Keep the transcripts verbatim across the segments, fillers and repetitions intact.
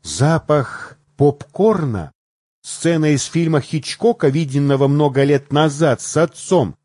Запах попкорна, сцена из фильма Хичкока, виденного много лет назад с отцом.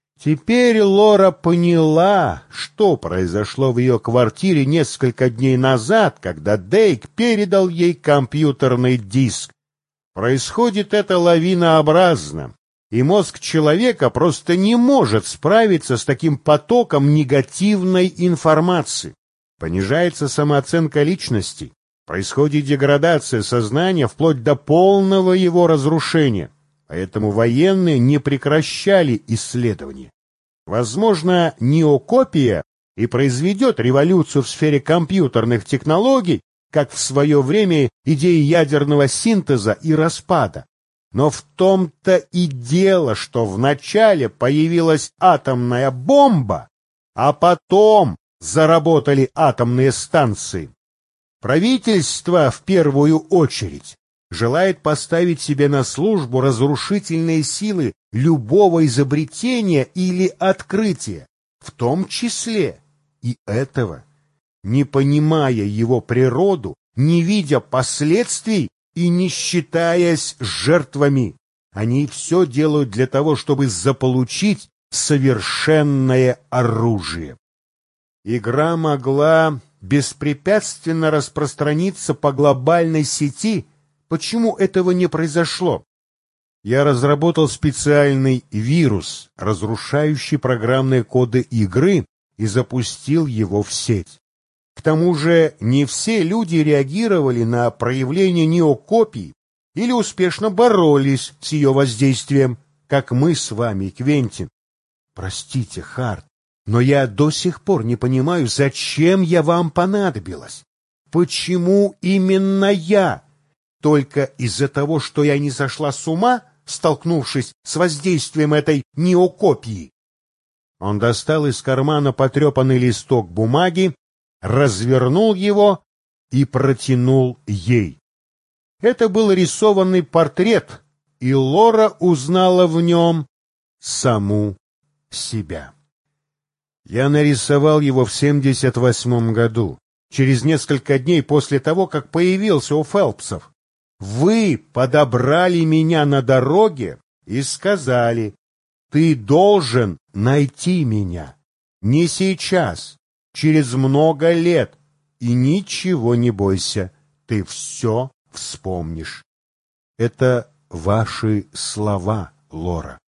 Теперь Лора поняла, что произошло в ее квартире несколько дней назад, когда Дейк передал ей компьютерный диск. Происходит это лавинообразно, и мозг человека просто не может справиться с таким потоком негативной информации. Понижается самооценка личности, происходит деградация сознания вплоть до полного его разрушения. Поэтому военные не прекращали исследования. Возможно, неокопия и произведет революцию в сфере компьютерных технологий, как в свое время идеи ядерного синтеза и распада. Но в том-то и дело, что вначале появилась атомная бомба, а потом заработали атомные станции. Правительство, в первую очередь, желает поставить себе на службу разрушительные силы любого изобретения или открытия, в том числе и этого, не понимая его природу, не видя последствий и не считаясь жертвами. Они все делают для того, чтобы заполучить совершенное оружие. Игра могла беспрепятственно распространиться по глобальной сети. Почему этого не произошло? Я разработал специальный вирус, разрушающий программные коды игры, и запустил его в сеть. К тому же не все люди реагировали на проявление неокопий или успешно боролись с ее воздействием, как мы с вами, Квентин. Простите, Харт, но я до сих пор не понимаю, зачем я вам понадобилась. Почему именно я? Только из-за того, что я не сошла с ума, столкнувшись с воздействием этой неокопии. Он достал из кармана потрепанный листок бумаги, развернул его и протянул ей. Это был рисованный портрет, и Лора узнала в нем саму себя. Я нарисовал его в семьдесят восьмом году, через несколько дней после того, как появился у Фелпсов. Вы подобрали меня на дороге и сказали: ты должен найти меня. Не сейчас, через много лет. И ничего не бойся, ты все вспомнишь. Это ваши слова, Лора.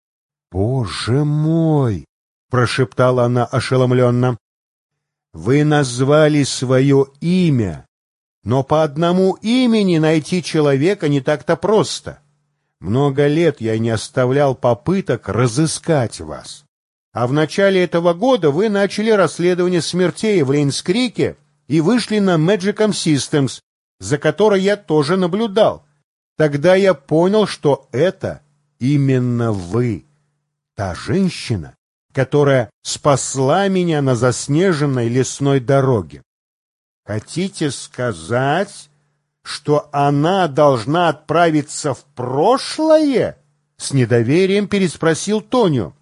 Боже мой! Прошептала она ошеломленно. Вы назвали свое имя. Но по одному имени найти человека не так-то просто. Много лет я не оставлял попыток разыскать вас. А в начале этого года вы начали расследование смертей в Лейнс-Крике и вышли на Magicom Systems, за которой я тоже наблюдал. Тогда я понял, что это именно вы, та женщина, которая спасла меня на заснеженной лесной дороге. Хотите сказать, что она должна отправиться в прошлое? С недоверием переспросил Тонио.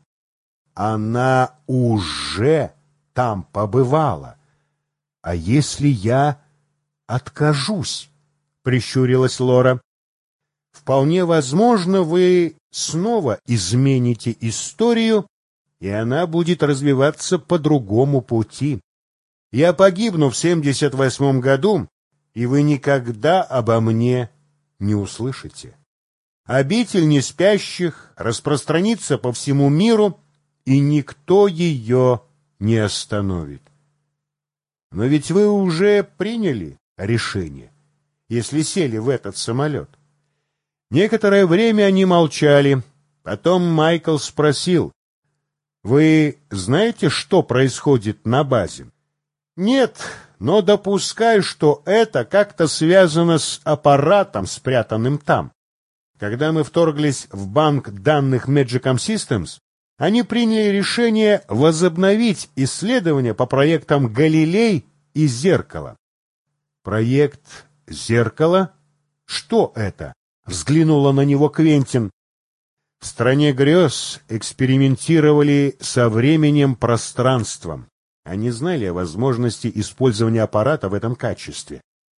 Она уже там побывала. А если я откажусь? Прищурилась Лора. Вполне возможно, вы снова измените историю, и она будет развиваться по другому пути. Я погибну в семьдесят восьмом году, и вы никогда обо мне не услышите. Обитель неспящих распространится по всему миру, и никто ее не остановит. Но ведь вы уже приняли решение, если сели в этот самолет. Некоторое время они молчали. Потом Майкл спросил: «Вы знаете, что происходит на базе?» «Нет, но допускаю, что это как-то связано с аппаратом, спрятанным там. Когда мы вторглись в банк данных Magicom Systems, они приняли решение возобновить исследования по проектам «Галилей» и «Зеркало». «Проект «Зеркало»? Что это?» — взглянула на него Квентин. В стране грез экспериментировали со временем-пространством. Они знали о возможности использования аппарата в этом качестве.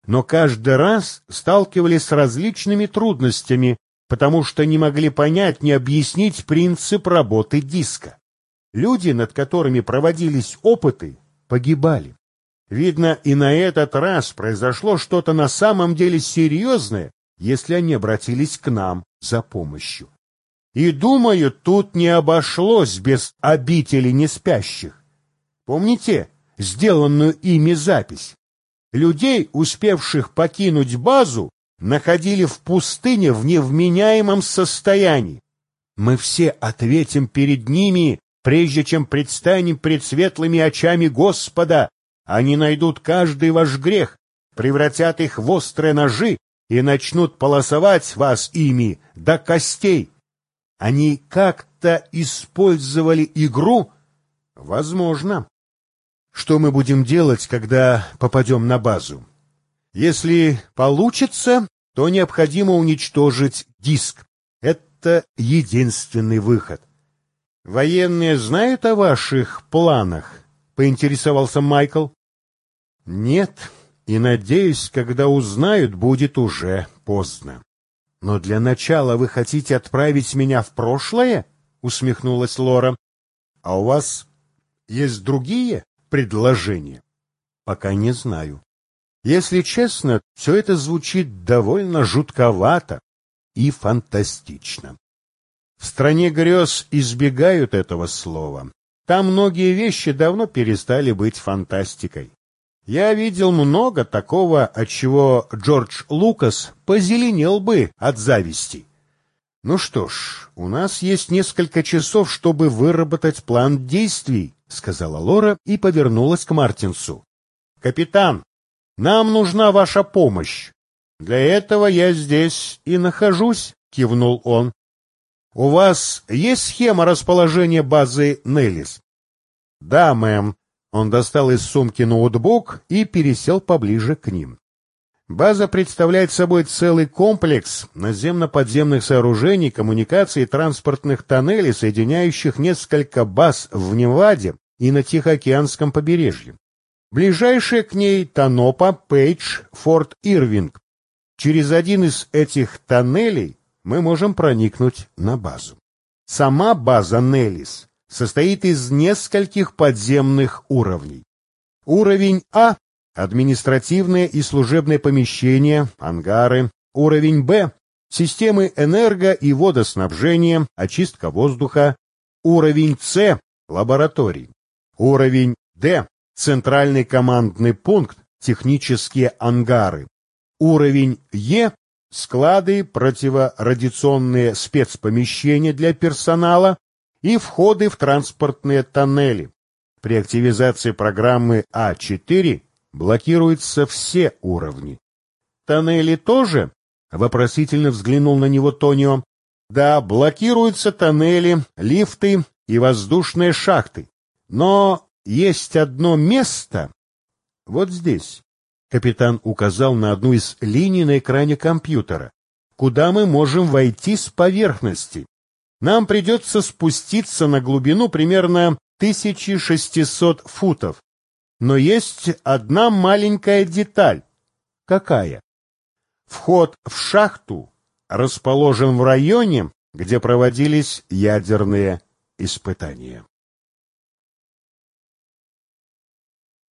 но каждый раз сталкивались с различными трудностями, потому что не могли понять, не объяснить принцип работы диска. Люди, над которыми проводились опыты, погибали. Видно, и на этот раз произошло что-то на самом деле серьезное, если они обратились к нам за помощью. И, думаю, тут не обошлось без обители неспящих. Помните сделанную ими запись? Людей, успевших покинуть базу, находили в пустыне в невменяемом состоянии. Мы все ответим перед ними, прежде чем предстанем пред светлыми очами Господа. Они найдут каждый ваш грех, превратят их в острые ножи и начнут полосовать вас ими до костей. Они как-то использовали игру? Возможно. Что мы будем делать, когда попадем на базу? Если получится, то необходимо уничтожить диск. Это единственный выход. Военные знают о ваших планах? Поинтересовался Майкл. Нет, и, надеюсь, когда узнают, будет уже поздно. Но для начала вы хотите отправить меня в прошлое? Усмехнулась Лора. А у вас есть другие предложения? Пока не знаю. Если честно, все это звучит довольно жутковато и фантастично. В стране грез избегают этого слова. Там многие вещи давно перестали быть фантастикой. Я видел много такого, от чего Джордж Лукас позеленел бы от зависти. Ну что ж, у нас есть несколько часов, чтобы выработать план действий, сказала Лора и повернулась к Мартинсу. Капитан, нам нужна ваша помощь. Для этого я здесь и нахожусь, кивнул он. У вас есть схема расположения базы Неллис? Да, мэм. Он достал из сумки ноутбук и пересел поближе к ним. База представляет собой целый комплекс наземно-подземных сооружений, коммуникаций и транспортных тоннелей, соединяющих несколько баз в Неваде и на Тихоокеанском побережье. Ближайшие к ней Тонопа, Пейдж, Форт Ирвинг. Через один из этих тоннелей мы можем проникнуть на базу. Сама база Неллис состоит из нескольких подземных уровней. Уровень А – административные и служебные помещения, ангары. Уровень Б – системы энерго- и водоснабжения, очистка воздуха. Уровень С – лабораторий. Уровень Д – центральный командный пункт, технические ангары. Уровень Е – склады, противорадиационные спецпомещения для персонала и входы в транспортные тоннели. При активизации программы А четыре блокируются все уровни. Тоннели тоже? Вопросительно взглянул на него Тонио. Да, блокируются тоннели, лифты и воздушные шахты. Но есть одно место. Вот здесь. Капитан указал на одну из линий на экране компьютера, куда мы можем войти с поверхности. Нам придется спуститься на глубину примерно тысяча шестьсот футов. Но есть одна маленькая деталь. Какая? Вход в шахту расположен в районе, где проводились ядерные испытания.